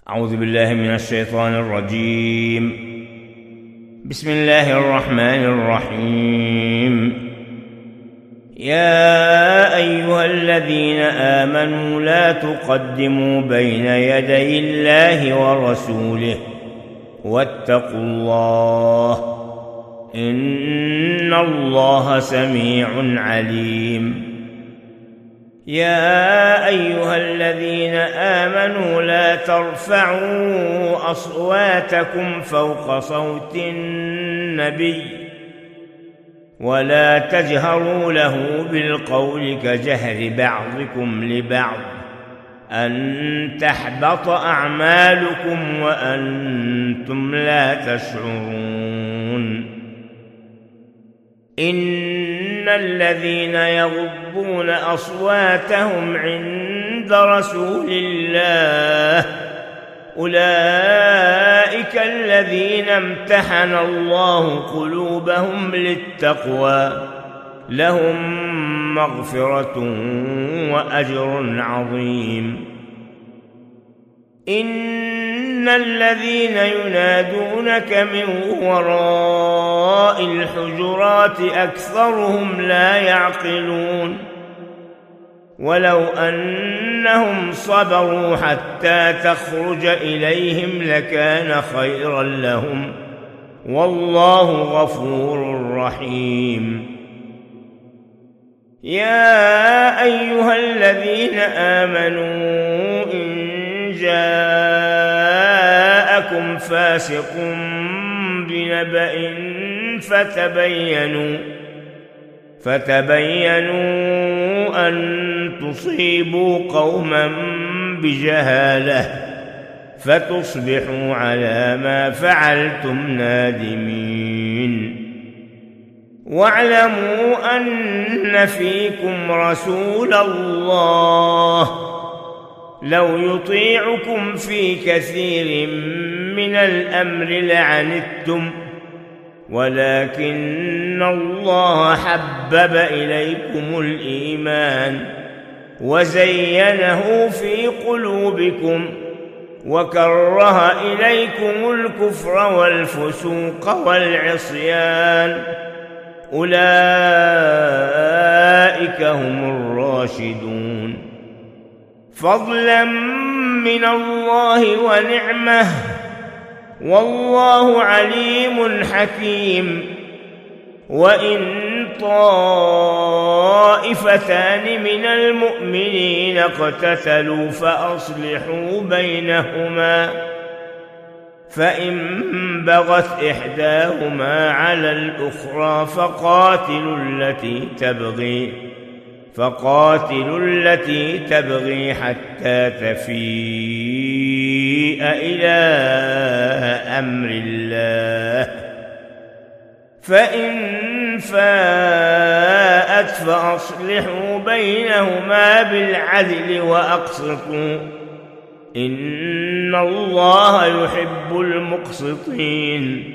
أعوذ بالله من الشيطان الرجيم. بسم الله الرحمن الرحيم. يا أيها الذين آمنوا لا تقدموا بين يدي الله ورسوله واتقوا الله إن الله سميع عليم. يا أيها الذين آمنوا لا ترفعوا أصواتكم فوق صوت النبي ولا تجهروا له بالقول كجهر بعضكم لبعض أن تحبط أعمالكم وأنتم لا تشعرون. إن الذين يغضون أصواتهم عند رسول الله أولئك الذين امتحن الله قلوبهم للتقوى لهم مغفرة وأجر عظيم. إن الذين ينادونك من وراء الحجرات أكثرهم لا يعقلون. ولو أنهم صبروا حتى تخرج إليهم لكان خيرا لهم والله غفور رحيم. يا أيها الذين آمنوا إن جاءكم فاسق بنبأ فتبينوا أن تصيبوا قوما بجهالة فتصبحوا على ما فعلتم نادمين. واعلموا أن فيكم رسول الله لو يطيعكم في كثير من الأمر لعنتم ولكن الله حبب إليكم الإيمان وزينه في قلوبكم وكره إليكم الكفر والفسوق والعصيان أولئك هم الراشدون. فضلا من الله ونعمه والله عليم حكيم. وإن طائفتان من المؤمنين اقتتلوا فأصلحوا بينهما فإن بغت إحداهما على الأخرى فقاتلوا التي تبغي حتى تفيء إلى أمر الله فإن فاءت فأصلحوا بينهما بالعدل وأقسطوا إن الله يحب المقسطين.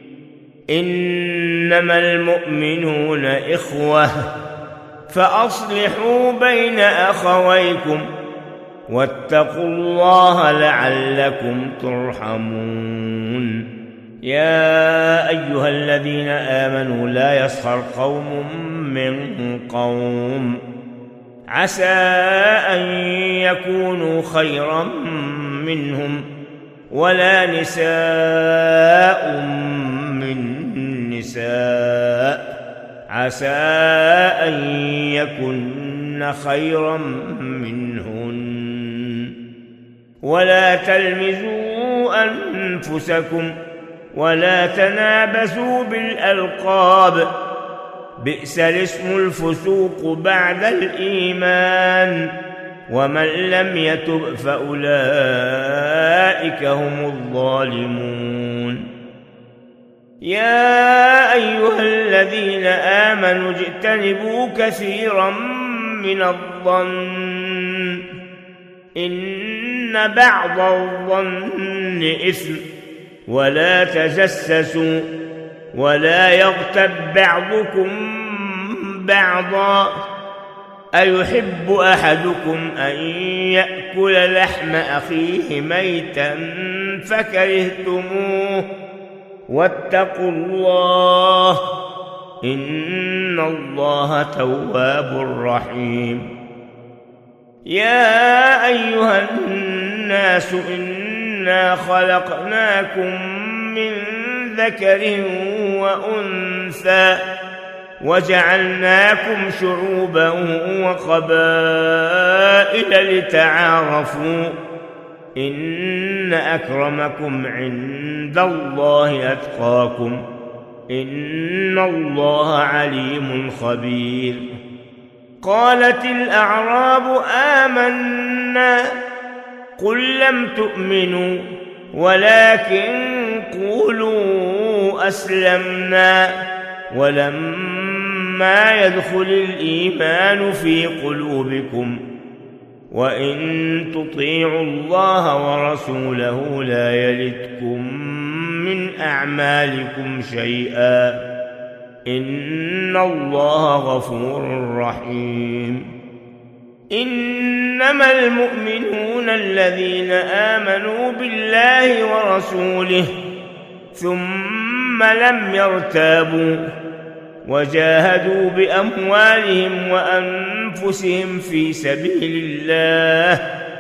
إنما المؤمنون إخوة فأصلحوا بين أخويكم واتقوا الله لعلكم ترحمون. يا أيها الذين آمنوا لا يسخر قوم من قوم عسى أن يكونوا خيرا منهم ولا نساء من نساء عسى أن يكن خيرا منهن. ولا تلمزوا أنفسكم ولا تنابزوا بالألقاب بئس الاسم الفسوق بعد الإيمان ومن لم يتب فأولئك هم الظالمون. يا أيها الذين آمنوا اجتنبوا كثيرا من الظن إن بعض الظن إثم ولا تجسسوا ولا يغتب بعضكم بعضا أيحب أحدكم أن يأكل لحم أخيه ميتا فكرهتموه واتقوا الله إن الله تواب رحيم. يا أيها الناس إنا خلقناكم من ذكر وأنثى وجعلناكم شعوبا وقبائل لتعارفوا إن أكرمكم عند الله أتقاكم إن الله عليم خبير. قالت الأعراب آمنا قل لم تؤمنوا ولكن قولوا أسلمنا ولما يدخل الإيمان في قلوبكم وإن تطيعوا الله ورسوله لا يلتكم من أعمالكم شيئا إن الله غفور رحيم. إنما المؤمنون الذين آمنوا بالله ورسوله ثم لم يرتابوا وجاهدوا بأموالهم وأنفسهم في سبيل الله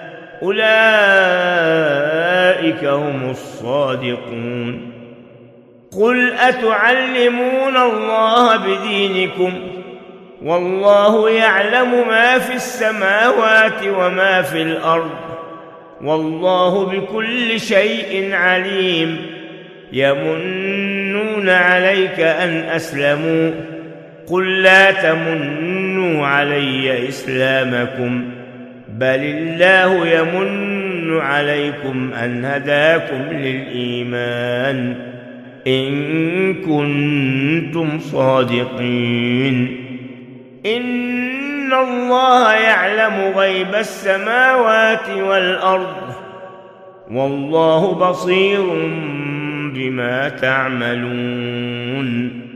أولئك هم الصادقون. قل أتعلمون الله بدينكم والله يعلم ما في السماوات وما في الأرض والله بكل شيء عليم. يمنون عليك أن أسلموا قل لا تمنوا علي إسلامكم بل الله يمن عليكم أن هداكم للإيمان إن كنتم صادقين. إن الله يعلم غيب السماوات والأرض والله بصير بما تعملون.